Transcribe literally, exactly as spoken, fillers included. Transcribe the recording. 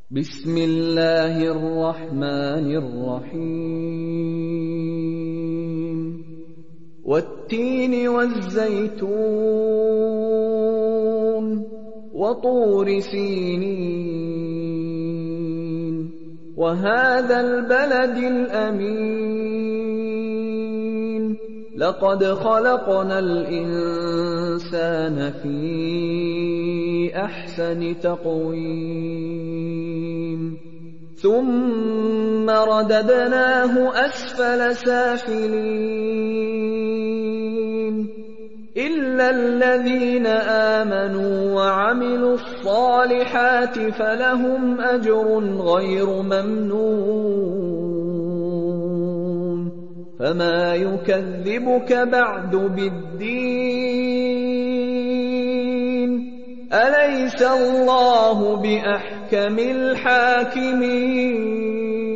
بسم الله الرحمن الرحيم والتين والزيتون وطور سينين وهذا البلد الأمين لقد خلقنا الإنسان في أحسن تقويم ثم رددناه أسفل سافلين إلا الذين آمنوا وعملوا الصالحات فلهم أجر غير ممنون فما يكذبك بعد بالدين أليس الله بأحكم الحاكمين